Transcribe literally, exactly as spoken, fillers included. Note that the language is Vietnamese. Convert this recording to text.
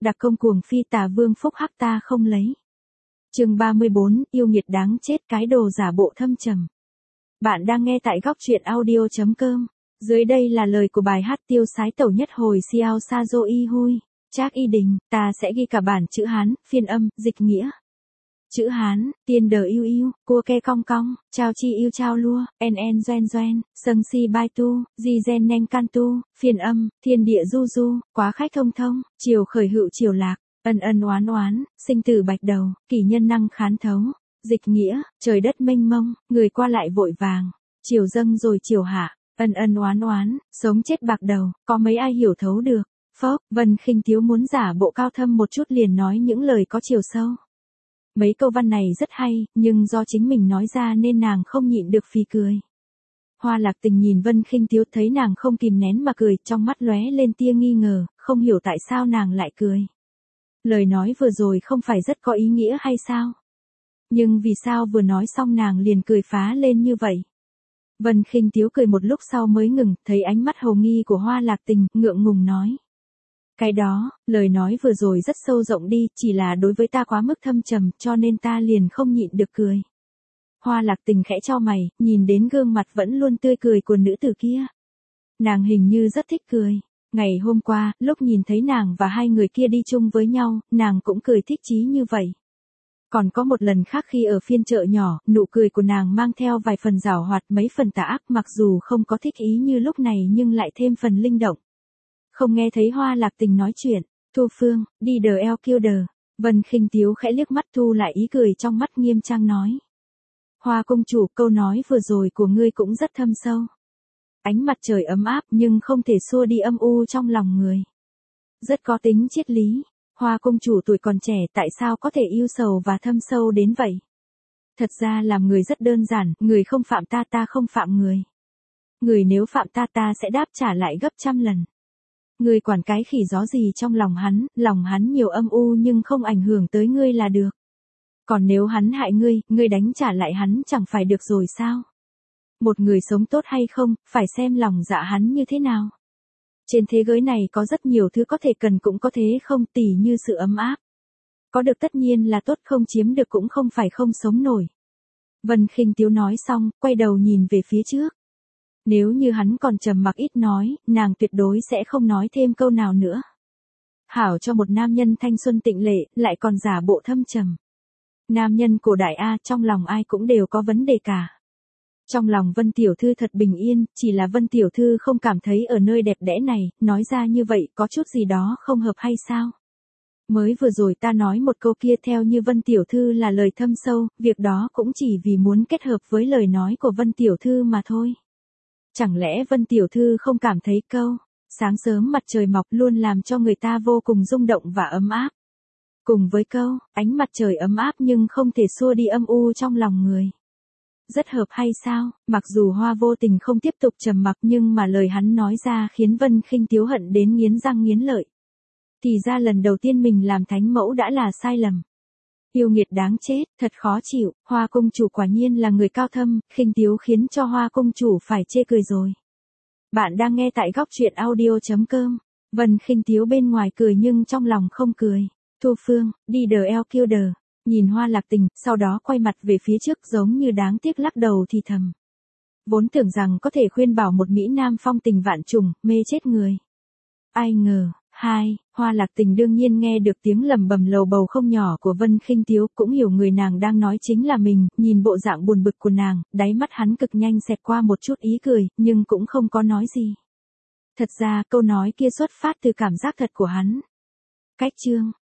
Đặc công cuồng phi tà vương phúc hắc ta không lấy. Chương ba mươi bốn, yêu nghiệt đáng chết cái đồ giả bộ thâm trầm. Bạn đang nghe tại góc truyện audio chấm com. Dưới đây là lời của bài hát tiêu sái tẩu nhất hồi Xiao Sa Dô Y Hui, Trác Y Đình, ta sẽ ghi cả bản chữ Hán, phiên âm, dịch nghĩa. Chữ Hán, tiên đờ yêu yêu, cua ke cong cong, chao chi yêu chao lua, en en doen doen, sâng si bai tu, di gen neng can tu, phiên âm, thiên địa du du, quá khách thông thông, chiều khởi hữu chiều lạc, ân ân oán oán, sinh tử bạch đầu, kỷ nhân năng khán thấu. Dịch nghĩa, trời đất mênh mông, người qua lại vội vàng, chiều dâng rồi chiều hạ, ân ân oán oán, sống chết bạc đầu, có mấy ai hiểu thấu được. Phốc, Vân Khinh Tiếu muốn giả bộ cao thâm một chút liền nói những lời có chiều sâu. Mấy câu văn này rất hay, nhưng do chính mình nói ra nên nàng không nhịn được phì cười. Hoa Lạc Tình nhìn Vân Khinh Tiếu thấy nàng không kìm nén mà cười, trong mắt lóe lên tia nghi ngờ, không hiểu tại sao nàng lại cười. Lời nói vừa rồi không phải rất có ý nghĩa hay sao? Nhưng vì sao vừa nói xong nàng liền cười phá lên như vậy? Vân Khinh Tiếu cười một lúc sau mới ngừng, thấy ánh mắt hồ nghi của Hoa Lạc Tình, ngượng ngùng nói. Cái đó, lời nói vừa rồi rất sâu rộng đi, chỉ là đối với ta quá mức thâm trầm, cho nên ta liền không nhịn được cười. Hoa Lạc Tình khẽ chau mày, nhìn đến gương mặt vẫn luôn tươi cười của nữ tử kia. Nàng hình như rất thích cười. Ngày hôm qua, lúc nhìn thấy nàng và hai người kia đi chung với nhau, nàng cũng cười thích chí như vậy. Còn có một lần khác khi ở phiên chợ nhỏ, nụ cười của nàng mang theo vài phần giảo hoạt mấy phần tà ác, mặc dù không có thích ý như lúc này nhưng lại thêm phần linh động. Không nghe thấy Hoa Lạc Tình nói chuyện, Thu Phương, đi đờ eo kêu đờ. Vân Khinh Tiếu khẽ liếc mắt thu lại ý cười trong mắt nghiêm trang nói. Hoa công chủ, câu nói vừa rồi của ngươi cũng rất thâm sâu. Ánh mặt trời ấm áp nhưng không thể xua đi âm u trong lòng người. Rất có tính triết lý. Hoa công chủ tuổi còn trẻ tại sao có thể yêu sầu và thâm sâu đến vậy? Thật ra làm người rất đơn giản, người không phạm ta ta không phạm người. Người nếu phạm ta ta sẽ đáp trả lại gấp trăm lần. Ngươi quản cái khỉ gió gì trong lòng hắn, lòng hắn nhiều âm u nhưng không ảnh hưởng tới ngươi là được. Còn nếu hắn hại ngươi, ngươi đánh trả lại hắn chẳng phải được rồi sao? Một người sống tốt hay không, phải xem lòng dạ hắn như thế nào. Trên thế giới này có rất nhiều thứ có thể cần cũng có thế không, tỉ như sự ấm áp. Có được tất nhiên là tốt, không chiếm được cũng không phải không sống nổi. Vân Khinh Tiếu nói xong, quay đầu nhìn về phía trước. Nếu như hắn còn trầm mặc ít nói, nàng tuyệt đối sẽ không nói thêm câu nào nữa. Hảo cho một nam nhân thanh xuân tịnh lệ, lại còn giả bộ thâm trầm. Nam nhân cổ đại A, trong lòng ai cũng đều có vấn đề cả. Trong lòng Vân Tiểu Thư thật bình yên, chỉ là Vân Tiểu Thư không cảm thấy ở nơi đẹp đẽ này, nói ra như vậy có chút gì đó không hợp hay sao? Mới vừa rồi ta nói một câu kia theo như Vân Tiểu Thư là lời thâm sâu, việc đó cũng chỉ vì muốn kết hợp với lời nói của Vân Tiểu Thư mà thôi. Chẳng lẽ Vân Tiểu Thư không cảm thấy câu, sáng sớm mặt trời mọc luôn làm cho người ta vô cùng rung động và ấm áp. Cùng với câu, ánh mặt trời ấm áp nhưng không thể xua đi âm u trong lòng người. Rất hợp hay sao? Mặc dù Hoa vô tình không tiếp tục trầm mặc nhưng mà lời hắn nói ra khiến Vân Khinh Tiếu hận đến nghiến răng nghiến lợi. Thì ra lần đầu tiên mình làm thánh mẫu đã là sai lầm. Yêu nghiệt đáng chết, thật khó chịu, Hoa công chủ quả nhiên là người cao thâm, Khinh Tiếu khiến cho Hoa công chủ phải chê cười rồi. Bạn đang nghe tại góc truyện audio chấm com. Vân Khinh Tiếu bên ngoài cười nhưng trong lòng không cười. Thu Phương, đi đờ eo kêu đờ. Nhìn Hoa Lạc Tình, sau đó quay mặt về phía trước giống như đáng tiếc lắc đầu thì thầm. Vốn tưởng rằng có thể khuyên bảo một Mỹ Nam phong tình vạn trùng, mê chết người. Ai ngờ. Hai, Hoa Lạc Tình đương nhiên nghe được tiếng lầm bầm lầu bầu không nhỏ của Vân Khinh Tiếu, cũng hiểu người nàng đang nói chính là mình, nhìn bộ dạng buồn bực của nàng, đáy mắt hắn cực nhanh xẹt qua một chút ý cười, nhưng cũng không có nói gì. Thật ra câu nói kia xuất phát từ cảm giác thật của hắn. Cách chương,